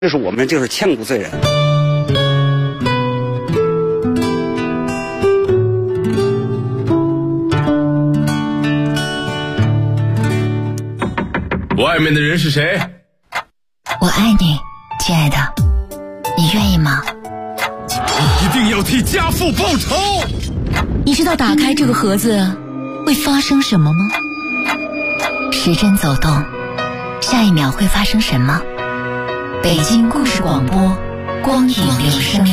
这是我们就是千古罪人。 外面的人是谁？ 我爱你，亲爱的，你愿意吗？ 一定要替家父报仇！ 你知道打开这个盒子会发生什么吗？时针走动，下一秒会发生什么？北京故事广播，光影留声。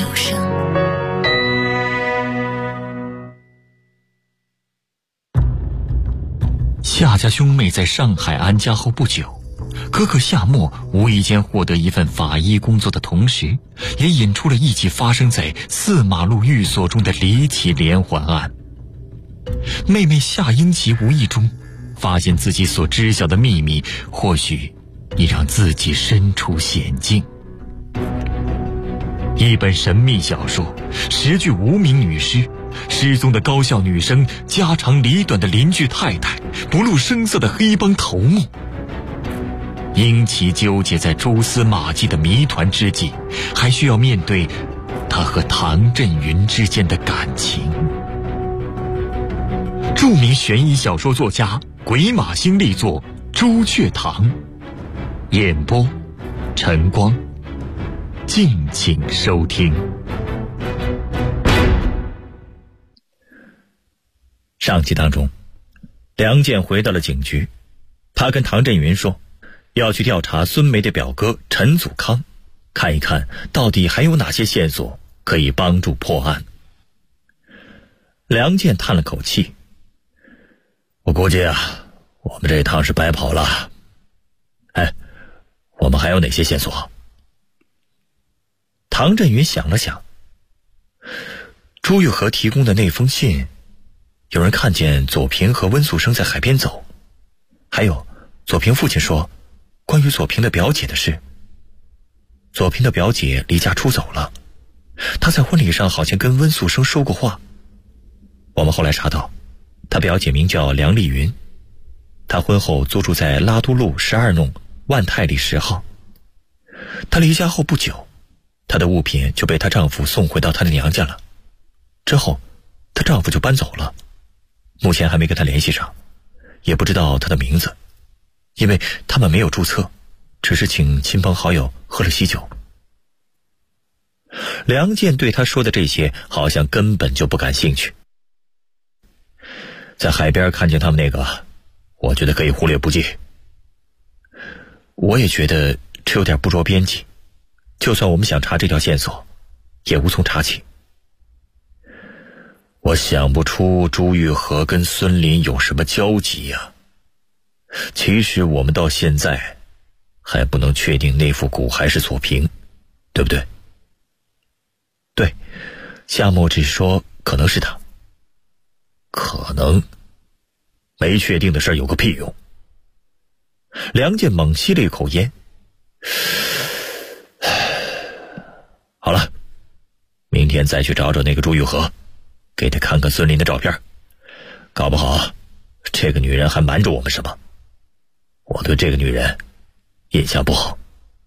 夏家兄妹在上海安家后不久，哥哥夏沫无意间获得一份法医工作的同时，也引出了一起发生在4马路寓所中的离奇连环案。妹妹夏英奇无意中发现自己所知晓的秘密，或许已让自己身处险境。一本神秘小说，10具无名女尸，失踪的高校女生，家长里短的邻居太太，不露声色的黑帮头目。英奇纠结在蛛丝马迹的谜团之际，还需要面对他和唐振云之间的感情。著名悬疑小说作家鬼马星力作《朱雀堂》，演播晨光，敬请收听。上集当中，梁健回到了警局，他跟唐振云说要去调查孙梅的表哥陈祖康，看一看到底还有哪些线索可以帮助破案。梁健叹了口气，我估计我们这一趟是白跑了。我们还有哪些线索？唐振云想了想，朱玉和提供的那封信，有人看见左平和温素生在海边走，还有左平父亲说关于左平的表姐的事。左平的表姐离家出走了，她在婚礼上好像跟温素生说过话。我们后来查到，她表姐名叫梁丽云，她婚后租住在拉都路12弄万泰里10号。她离家后不久，她的物品就被她丈夫送回到她的娘家了。之后她丈夫就搬走了，目前还没跟她联系上，也不知道她的名字，因为他们没有注册，只是请亲朋好友喝了喜酒。梁健对他说的这些好像根本就不感兴趣。在海边看见他们那个，我觉得可以忽略不计。我也觉得这有点不着边际，就算我们想查这条线索，也无从查起。我想不出朱玉和跟孙林有什么交集呀。其实我们到现在还不能确定那副骨骸是左平，对不对？对，夏沫只是说可能是他。可能？没确定的事有个屁用。梁健猛吸了一口烟。好了，明天再去找找那个朱玉和，给他看看孙林的照片，搞不好这个女人还瞒着我们什么。我对这个女人印象不好。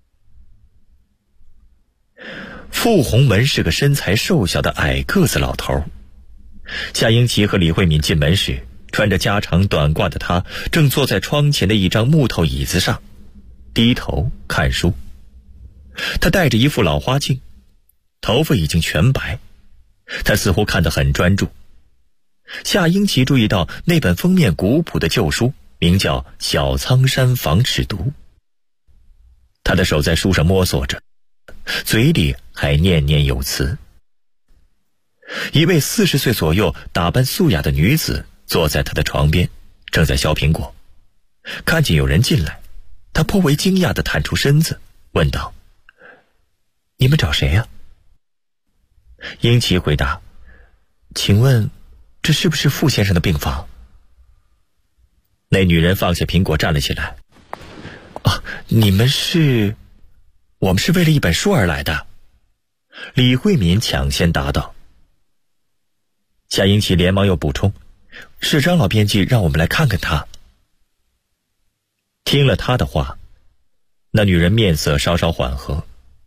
傅洪门是个身材瘦小的矮个子老头。夏英奇和李慧敏进门时，穿着家常短褂的他正坐在窗前的一张木头椅子上，低头看书。他戴着一副老花镜，头发已经全白，他似乎看得很专注。夏英奇注意到那本封面古朴的旧书名叫《小苍山防尺毒》，他的手在书上摸索着，嘴里还念念有词。一位40岁左右打扮素雅的女子坐在他的床边，正在削苹果。看见有人进来，他颇为惊讶地探出身子问道：你们找谁呀？英奇回答：请问这是不是傅先生的病房？那女人放下苹果站了起来。你们是？我们是为了一本书而来的。李慧敏抢先答道。夏英奇连忙又补充：是张老编辑让我们来看看他。听了他的话，那女人面色稍稍缓和，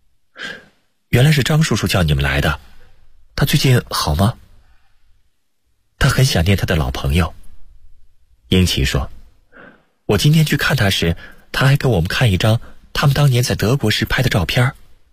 原来是张叔叔叫你们来的，他最近好吗？他很想念他的老朋友。英奇说，我今天去看他时，他还给我们看一张他们当年在德国时拍的照片。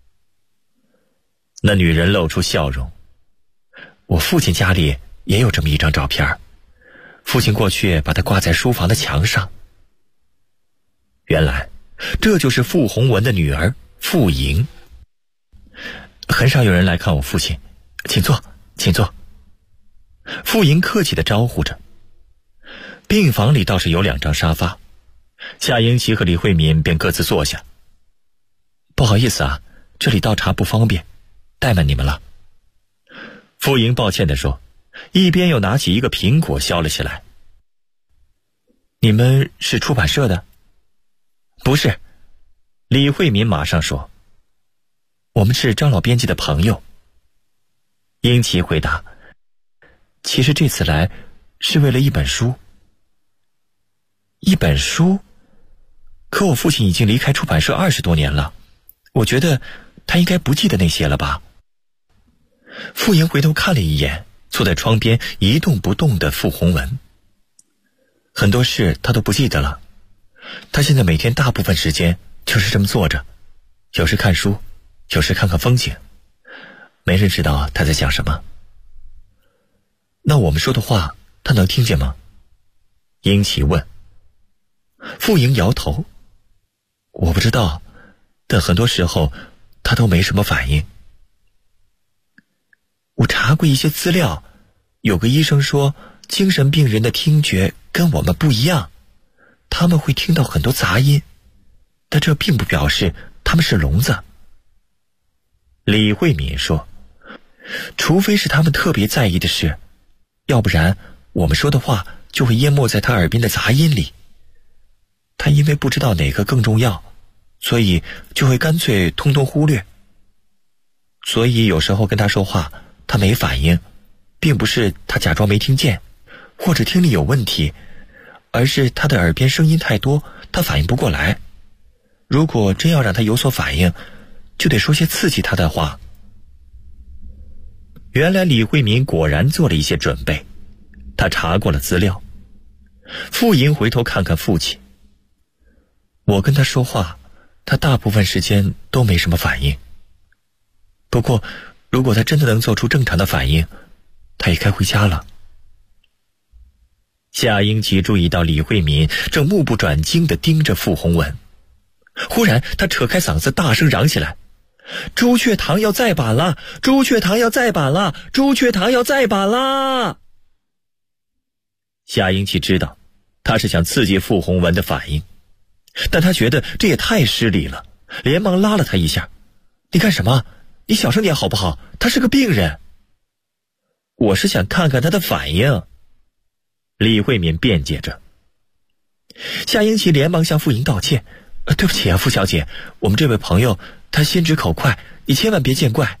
那女人露出笑容，我父亲家里也有这么一张照片，父亲过去把它挂在书房的墙上。原来这就是傅红文的女儿傅莹。很少有人来看我父亲，请坐，请坐。傅莹客气地招呼着。病房里倒是有2张沙发，夏英奇和李慧敏便各自坐下。不好意思啊，这里倒茶不方便，怠慢你们了。傅莹抱歉地说，一边又拿起一个苹果削了起来。你们是出版社的？不是，李慧敏马上说，我们是张老编辑的朋友。英奇回答，其实这次来是为了一本书。一本书？可我父亲已经离开出版社20多年了，我觉得他应该不记得那些了吧。傅莹回头看了一眼坐在窗边一动不动的傅红文，很多事他都不记得了。他现在每天大部分时间就是这么坐着，有时看书，有时看看风景，没人知道他在想什么。那我们说的话他能听见吗？英奇问。傅莹摇头，我不知道，但很多时候他都没什么反应。我查过一些资料，有个医生说精神病人的听觉跟我们不一样，他们会听到很多杂音，但这并不表示他们是聋子。李慧敏说，除非是他们特别在意的事，要不然我们说的话就会淹没在他耳边的杂音里。他因为不知道哪个更重要，所以就会干脆通通忽略。所以有时候跟他说话他没反应，并不是他假装没听见或者听力有问题，而是他的耳边声音太多，他反应不过来。如果真要让他有所反应，就得说些刺激他的话。原来李慧敏果然做了一些准备，他查过了资料。傅莹回头看看父亲，我跟他说话，他大部分时间都没什么反应。不过如果他真的能做出正常的反应，他也该回家了。夏英奇注意到李慧敏正目不转睛地盯着傅红文，忽然他扯开嗓子大声嚷起来，朱雀堂要再版了，朱雀堂要再版了，朱雀堂要再版了。夏英奇知道他是想刺激傅红文的反应，但他觉得这也太失礼了，连忙拉了他一下，你干什么？你小声点好不好？他是个病人。我是想看看他的反应，李慧敏辩解着。夏英奇连忙向傅莹道歉，对不起啊，傅小姐，我们这位朋友他心直口快，你千万别见怪。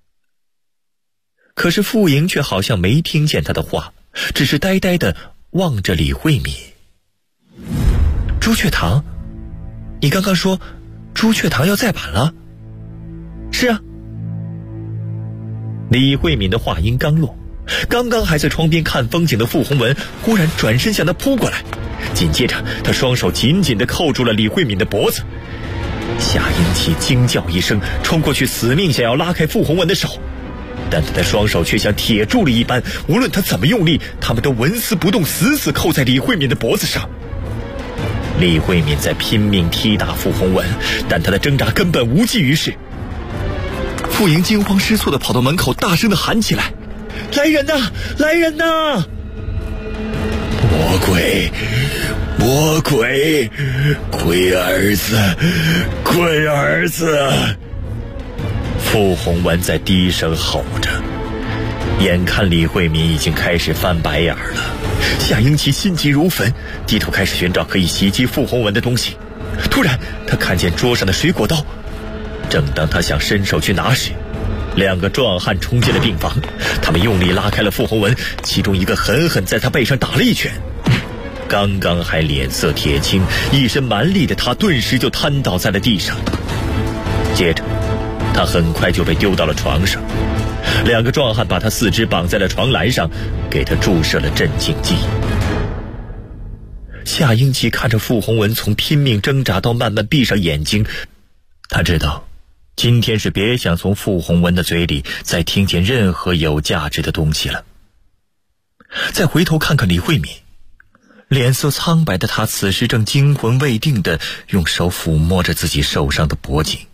可是傅莹却好像没听见他的话，只是呆呆地望着李慧敏。朱雀堂？你刚刚说朱雀堂要再版了？是啊。李慧敏的话音刚落，刚刚还在窗边看风景的傅红文忽然转身向他扑过来，紧接着他双手紧紧地扣住了李慧敏的脖子。夏英奇惊叫一声，冲过去死命想要拉开傅红文的手，但他的双手却像铁柱了一般，无论他怎么用力，他们都纹丝不动，死死扣在李慧敏的脖子上。李慧敏在拼命踢打傅红文，但他的挣扎根本无济于事。傅莹惊慌失措地跑到门口，大声地喊起来，来人呐，来人呐！魔鬼，魔鬼，龟儿子，龟儿子！傅红文在低声吼着。眼看李慧敏已经开始翻白眼了，夏英奇心急如焚，低头开始寻找可以袭击傅红文的东西。突然他看见桌上的水果刀，正当他想伸手去拿时，两个壮汉冲进了病房，他们用力拉开了傅红文，其中一个狠狠在他背上打了一拳。刚刚还脸色铁青，一身蛮力的他顿时就瘫倒在了地上。接着他很快就被丢到了床上，两个壮汉把他四肢绑在了床栏上，给他注射了镇静剂。夏英奇看着傅红文从拼命挣扎到慢慢闭上眼睛，他知道今天是别想从傅红文的嘴里再听见任何有价值的东西了。再回头看看李慧敏，脸色苍白的她此时正惊魂未定地用手抚摸着自己受伤的脖颈。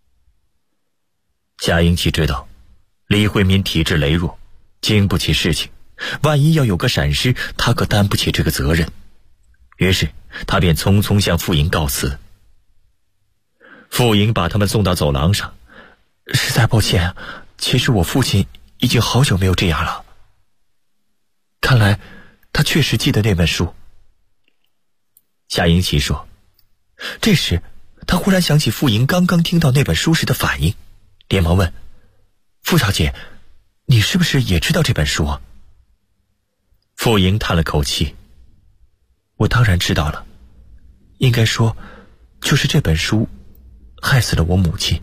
夏英奇知道李慧敏体质羸弱，经不起事情，万一要有个闪失，她可担不起这个责任。于是他便匆匆向傅莹告辞。傅莹把他们送到走廊上，实在抱歉，其实我父亲已经好久没有这样了。看来他确实记得那本书。夏英奇说。这时他忽然想起傅莹刚刚听到那本书时的反应，连忙问：傅小姐，你是不是也知道这本书啊？傅莹叹了口气：我当然知道了，应该说就是这本书害死了我母亲。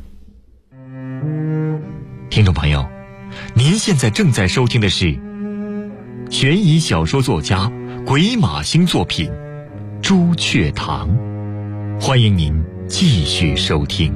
听众朋友，您现在正在收听的是悬疑小说作家鬼马星作品《朱雀堂》，欢迎您继续收听。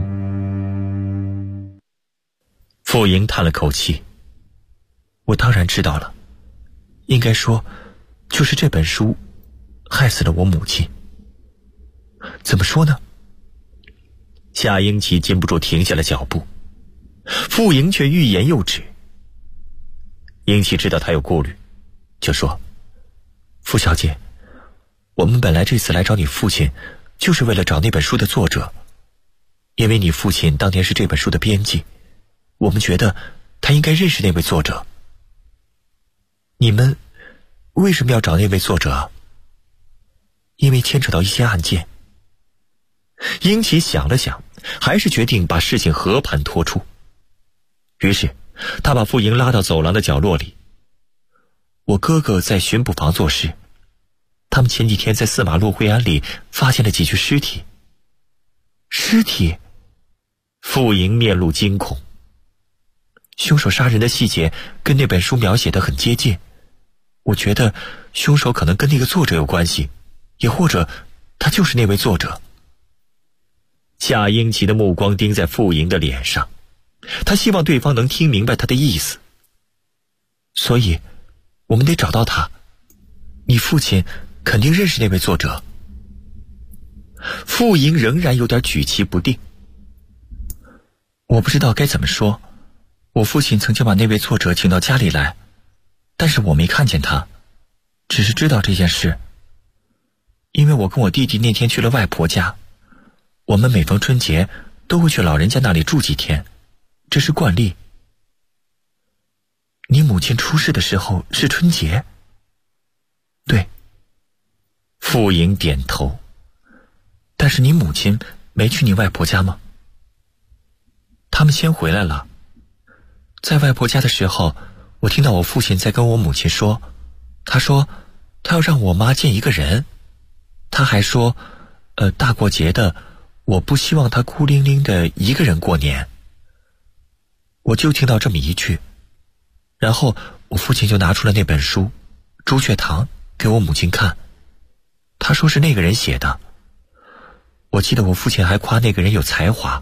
傅莹叹了口气：我当然知道了，应该说就是这本书害死了我母亲。怎么说呢？夏英奇禁不住停下了脚步，傅莹却欲言又止。英奇知道他有顾虑，就说：傅小姐，我们本来这次来找你父亲就是为了找那本书的作者，因为你父亲当年是这本书的编辑，我们觉得他应该认识那位作者。你们为什么要找那位作者啊？因为牵扯到一些案件。英奇想了想，还是决定把事情和盘托出。于是他把傅莹拉到走廊的角落里。我哥哥在巡捕房做事，他们前几天在4马路惠安里发现了几具尸体。尸体？傅莹面露惊恐。凶手杀人的细节跟那本书描写的很接近，我觉得凶手可能跟那个作者有关系，也或者他就是那位作者。夏英奇的目光盯在傅莹的脸上，他希望对方能听明白他的意思。所以我们得找到他，你父亲肯定认识那位作者。傅莹仍然有点举棋不定。我不知道该怎么说，我父亲曾经把那位作者请到家里来，但是我没看见他，只是知道这件事。因为我跟我弟弟那天去了外婆家，我们每逢春节都会去老人家那里住几天，这是惯例。你母亲出事的时候是春节？对。傅莹点头。但是你母亲没去你外婆家吗？他们先回来了。在外婆家的时候，我听到我父亲在跟我母亲说，他说他要让我妈见一个人，他还说大过节的，我不希望他孤零零的一个人过年。我就听到这么一句，然后我父亲就拿出了那本书《朱雀堂》给我母亲看，他说是那个人写的。我记得我父亲还夸那个人有才华。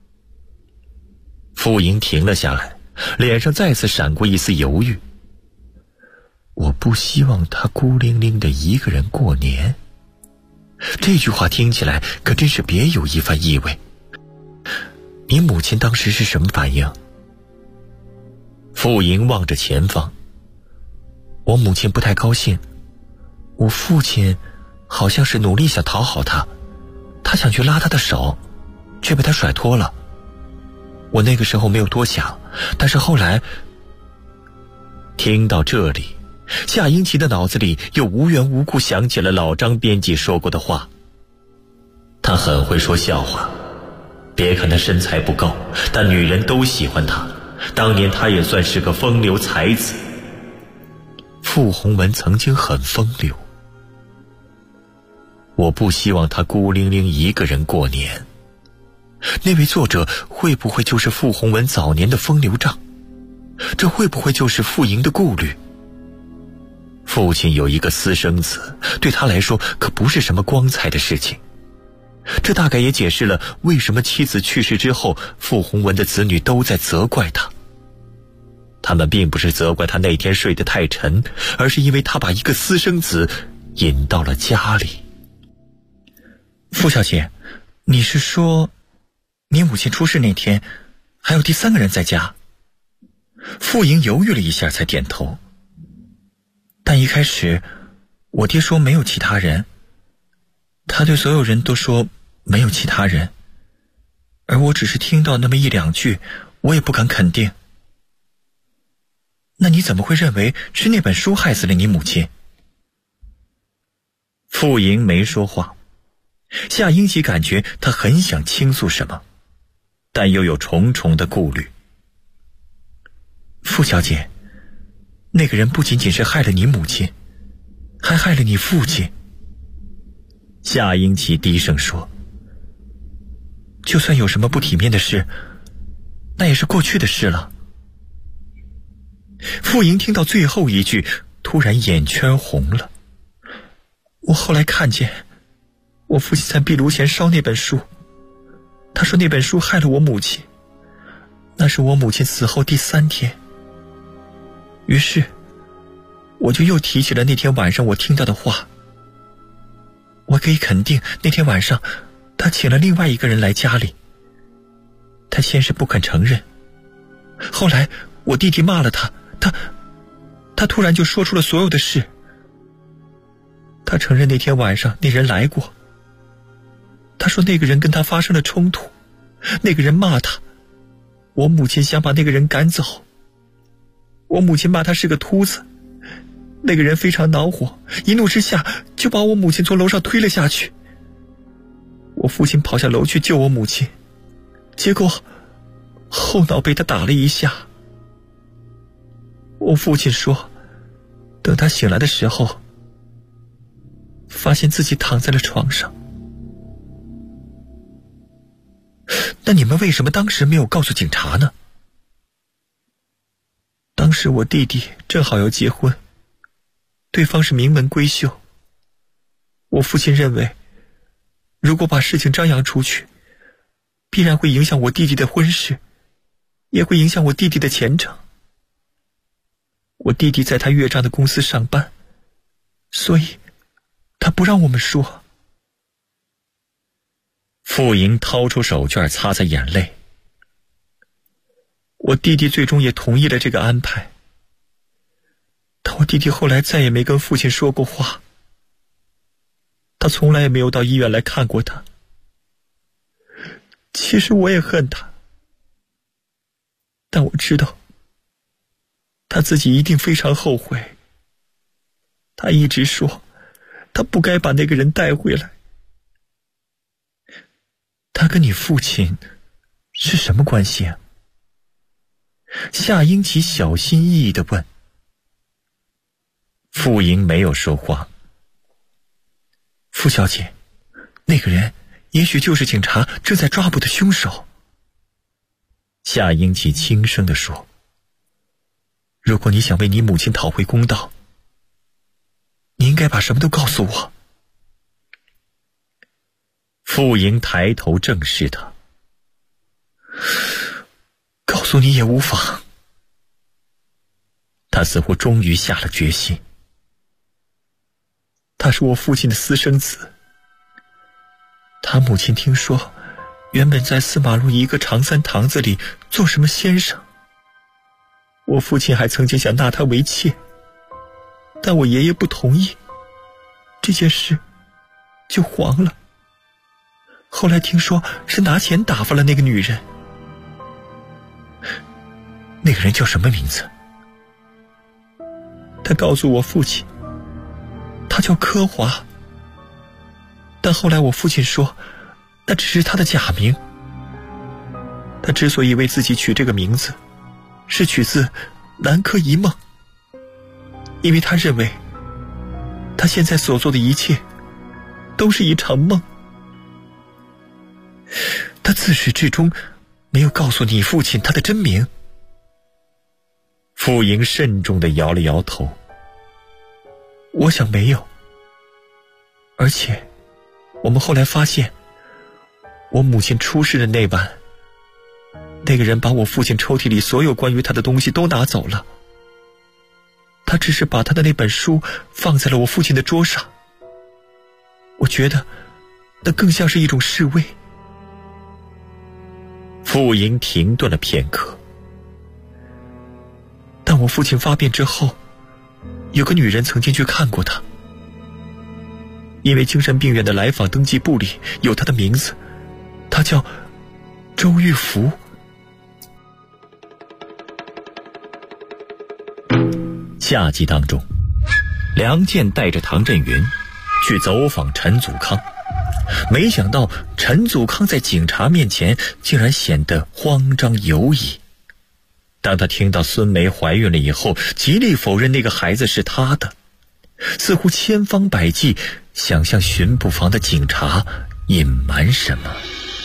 傅莹停了下来，脸上再次闪过一丝犹豫。我不希望他孤零零的一个人过年。这句话听起来可真是别有一番意味。你母亲当时是什么反应？傅莹望着前方。我母亲不太高兴，我父亲好像是努力想讨好她，他想去拉她的手，却被她甩脱了。我那个时候没有多想，但是后来……听到这里，夏英奇的脑子里又无缘无故想起了老张编辑说过的话。他很会说笑话，别看他身材不高，但女人都喜欢他。当年他也算是个风流才子。傅红文曾经很风流。我不希望他孤零零一个人过年。 那位作者会不会就是傅红文早年的风流账？这会不会就是傅莹的顾虑？父亲有一个私生子，对他来说可不是什么光彩的事情。这大概也解释了为什么妻子去世之后，傅红文的子女都在责怪他。他们并不是责怪他那天睡得太沉，而是因为他把一个私生子引到了家里。傅小姐，你是说你母亲出事那天还有第三个人在家？傅莹犹豫了一下才点头。但一开始我爹说没有其他人，他对所有人都说没有其他人，而我只是听到那么一两句，我也不敢肯定。那你怎么会认为是那本书害死了你母亲？傅莹没说话。夏英吉感觉他很想倾诉什么，但又有重重的顾虑。傅小姐，那个人不仅仅是害了你母亲，还害了你父亲。夏英吉低声说，就算有什么不体面的事，那也是过去的事了。傅莹听到最后一句，突然眼圈红了。我后来看见我父亲在壁炉前烧那本书，他说那本书害了我母亲，那是我母亲死后第3天。于是我就又提起了那天晚上我听到的话。我可以肯定那天晚上他请了另外一个人来家里，他先是不肯承认，后来我弟弟骂了他突然就说出了所有的事。他承认那天晚上那人来过，他说那个人跟他发生了冲突，那个人骂他，我母亲想把那个人赶走，我母亲骂他是个秃子，那个人非常恼火，一怒之下就把我母亲从楼上推了下去。我父亲跑下楼去救我母亲，结果后脑被他打了一下。我父亲说，等他醒来的时候，发现自己躺在了床上。那你们为什么当时没有告诉警察呢？当时我弟弟正好要结婚，对方是名门闺秀。我父亲认为，如果把事情张扬出去，必然会影响我弟弟的婚事，也会影响我弟弟的前程。我弟弟在他岳丈的公司上班，所以他不让我们说。傅莹掏出手绢擦擦眼泪。我弟弟最终也同意了这个安排，但我弟弟后来再也没跟父亲说过话，他从来也没有到医院来看过他。其实我也恨他，但我知道他自己一定非常后悔。他一直说他不该把那个人带回来。他跟你父亲是什么关系啊？夏英奇小心翼翼地问。傅莹没有说话。傅小姐，那个人也许就是警察正在抓捕的凶手。夏英奇轻声地说，如果你想为你母亲讨回公道，你应该把什么都告诉我。傅莹抬头正视他，告诉你也无妨。他似乎终于下了决心。他是我父亲的私生子，他母亲听说原本在4马路一个长三堂子里做什么先生，我父亲还曾经想纳他为妾，但我爷爷不同意，这件事就黄了。后来听说是拿钱打发了那个女人。那个人叫什么名字？他告诉我父亲，他叫柯华，但后来我父亲说那只是他的假名。他之所以为自己取这个名字，是取自南柯一梦，因为他认为他现在所做的一切都是一场梦。 他自始至终没有告诉你父亲他的真名。傅莹慎重地摇了摇头。我想没有，而且我们后来发现，我母亲出事的那晚，那个人把我父亲抽屉里所有关于他的东西都拿走了，他只是把他的那本书放在了我父亲的桌上。我觉得那更像是一种示威。傅莹停顿了片刻。但我父亲发病之后，有个女人曾经去看过他，因为精神病院的来访登记簿里有他的名字，他叫周玉福。下集当中，梁健带着唐振云去走访陈祖康，没想到陈祖康在警察面前竟然显得慌张犹疑。当他听到孙梅怀孕了以后，极力否认那个孩子是他的，似乎千方百计想向巡捕房的警察隐瞒什么。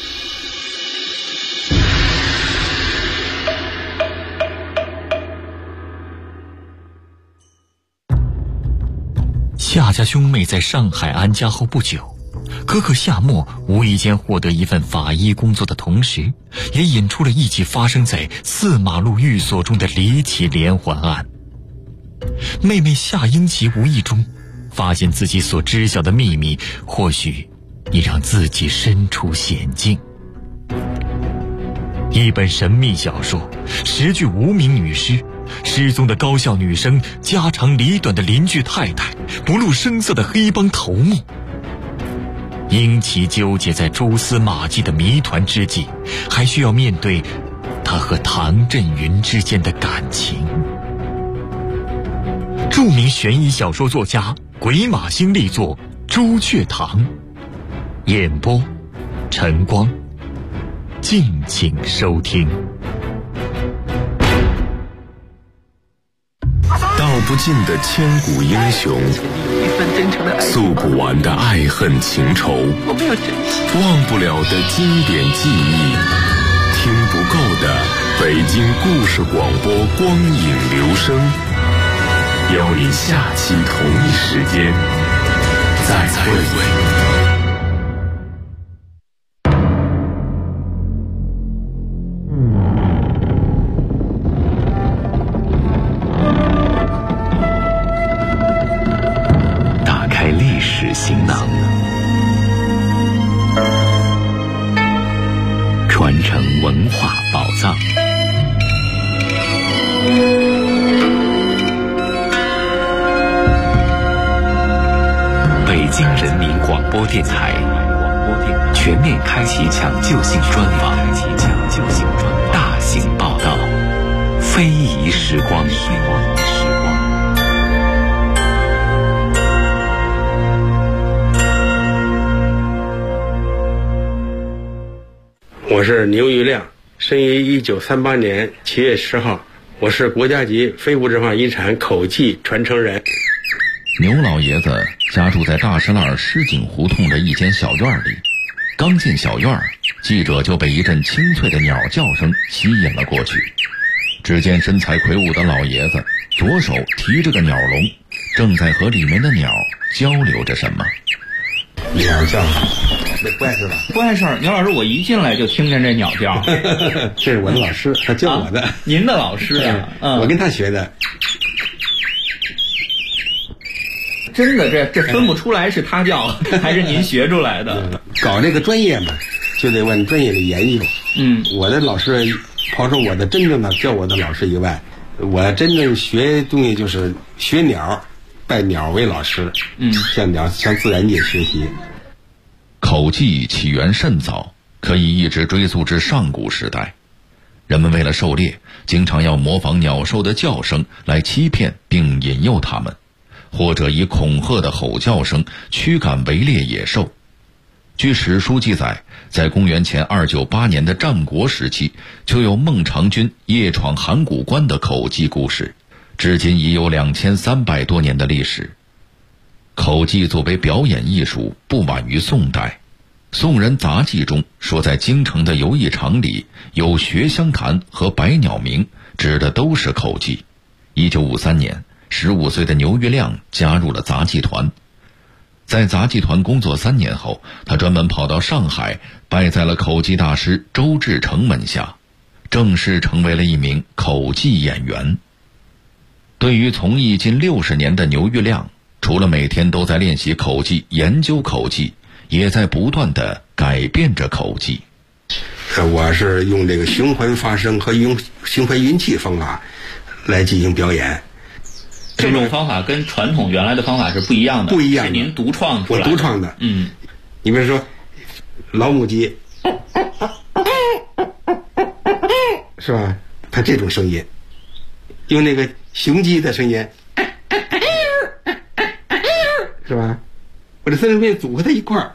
夏家兄妹在上海安家后不久，哥哥夏沫无意间获得一份法医工作的同时，也引出了一起发生在4马路寓所中的离奇连环案。妹妹夏英琪无意中发现自己所知晓的秘密，或许已让自己身处险境。一本神秘小说，10具无名女尸，失踪的高校女生，家长里短的邻居太太，不露声色的黑帮头目。英奇纠结在蛛丝马迹的谜团之际，还需要面对他和唐振云之间的感情。著名悬疑小说作家鬼马星力作《朱雀堂》，演播晨光，敬请收听。 道不尽的千古英雄，诉不完的爱恨情仇，忘不了的经典记忆，听不够的北京故事广播光影留声。邀您下期同一时间再会。行囊，传承文化宝藏。北京人民广播电台全面开启抢救性专访，大型报道，非遗时光。 我是牛玉亮，生于1938年7月10号，我是国家级非物质文化遗产口技传承人。 牛老爷子家住在大石栏狮井胡同的一间小院里，刚进小院，记者就被一阵清脆的鸟叫声吸引了过去。只见身材魁梧的老爷子左手提着个鸟笼，正在和里面的鸟交流着什么。 鸟叫那不碍事吧？ 不碍事儿，牛老师，我一进来就听见这鸟叫。 这是我的老师，他教我的。 您的老师啊？ 我跟他学的。 真的，这分不出来是他教还是您学出来的。 搞这个专业嘛，就得往专业里研究。我的老师，刨出我的真正的教我的老师以外，我真正学东西就是学鸟，拜鸟为老师。向自然界学习。 口技起源甚早，可以一直追溯至上古时代。人们为了狩猎，经常要模仿鸟兽的叫声来欺骗并引诱它们，或者以恐吓的吼叫声驱赶围猎野兽。据史书记载，在公元前298年的战国时期，就有孟尝君夜闯函谷关的口技故事，至今已有2300多年的历史。口技作为表演艺术，不晚于宋代。 宋人杂记中说，在京城的游艺场里有学香坛和百鸟鸣，指的都是口技。1953年，15岁的牛玉亮加入了杂技团。在杂技团工作3年后，他专门跑到上海，拜在了口技大师周志成门下，正式成为了一名口技演员。对于从艺近60年的牛玉亮，除了每天都在练习口技、研究口技，也在不断地改变着口技。 我是用这个循环发声和用循环运气方法来进行表演。 这种方法跟传统原来的方法是不一样的， 不一样的， 是您独创出来的。 我独创的。你比如说老母鸡，是吧？它这种声音，用那个雄鸡的声音，是吧？我这三声变组合在一块儿，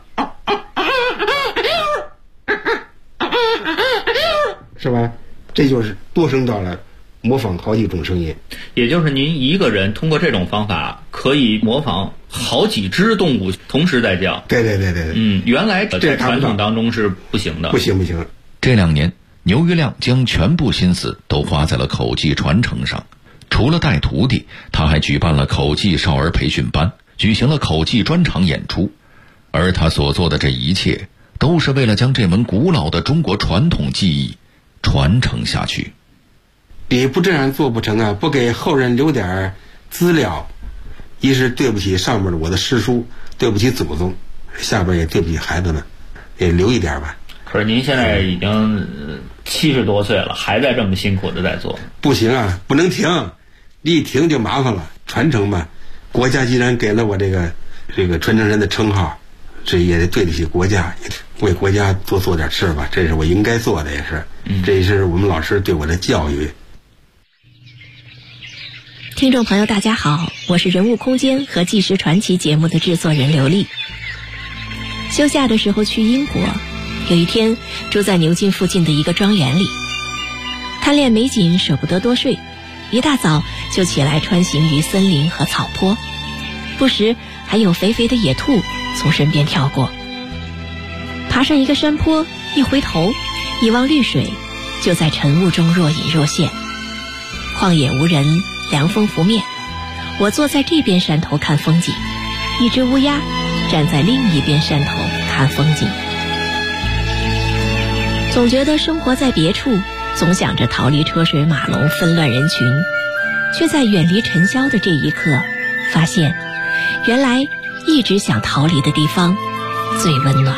是吧？这就是多声道了，模仿好几种声音。 也就是您一个人通过这种方法可以模仿好几只动物同时在叫。 对。 原来在传统当中是不行的。 不行。 这2年，牛玉亮将全部心思都花在了口技传承上。除了带徒弟，他还举办了口技少儿培训班，举行了口技专场演出。而他所做的这一切，都是为了将这门古老的中国传统技艺传承下去。 你不这样做不成啊！不给后人留点资料，一是对不起上面的我的师叔，对不起祖宗，下边也对不起孩子们，也留一点吧。 可是您现在已经70多岁了，还在这么辛苦的在做。 不行啊，不能停，一停就麻烦了。传承吧，国家既然给了我这个传承人的称号，这也得对得起国家，为国家多做点事吧，这是我应该做的，也是，这也是我们老师对我的教育。 听众朋友大家好，我是人物空间和纪实传奇节目的制作人刘丽。休假的时候去英国，有一天住在牛津附近的一个庄园里，贪恋美景舍不得多睡，一大早就起来穿行于森林和草坡，不时还有肥肥的野兔从身边跳过。爬上一个山坡，一回头一望绿水，就在晨雾中若隐若现。旷野无人，凉风拂面，我坐在这边山头看风景，一只乌鸦站在另一边山头看风景。总觉得生活在别处，总想着逃离车水马龙纷乱人群，却在远离尘嚣的这一刻，发现原来一直想逃离的地方最温暖。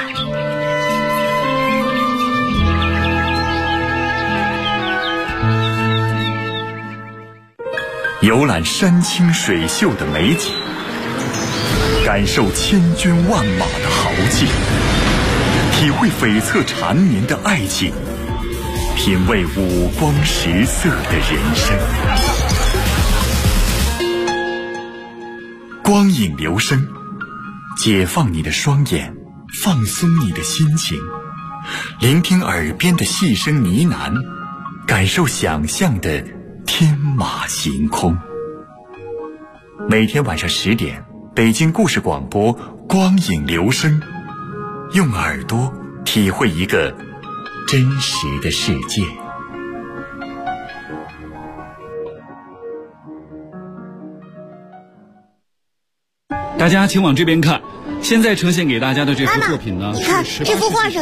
游览山清水秀的美景，感受千军万马的豪气，体会悱恻缠绵的爱情，品味五光十色的人生。光影留声，解放你的双眼，放松你的心情，聆听耳边的细声呢喃，感受想象的天马行空。每天晚上10点，北京故事广播光影留声，用耳朵体会一个真实的世界。 大家请往这边看，现在呈现给大家的这幅作品呢， 你看这幅画上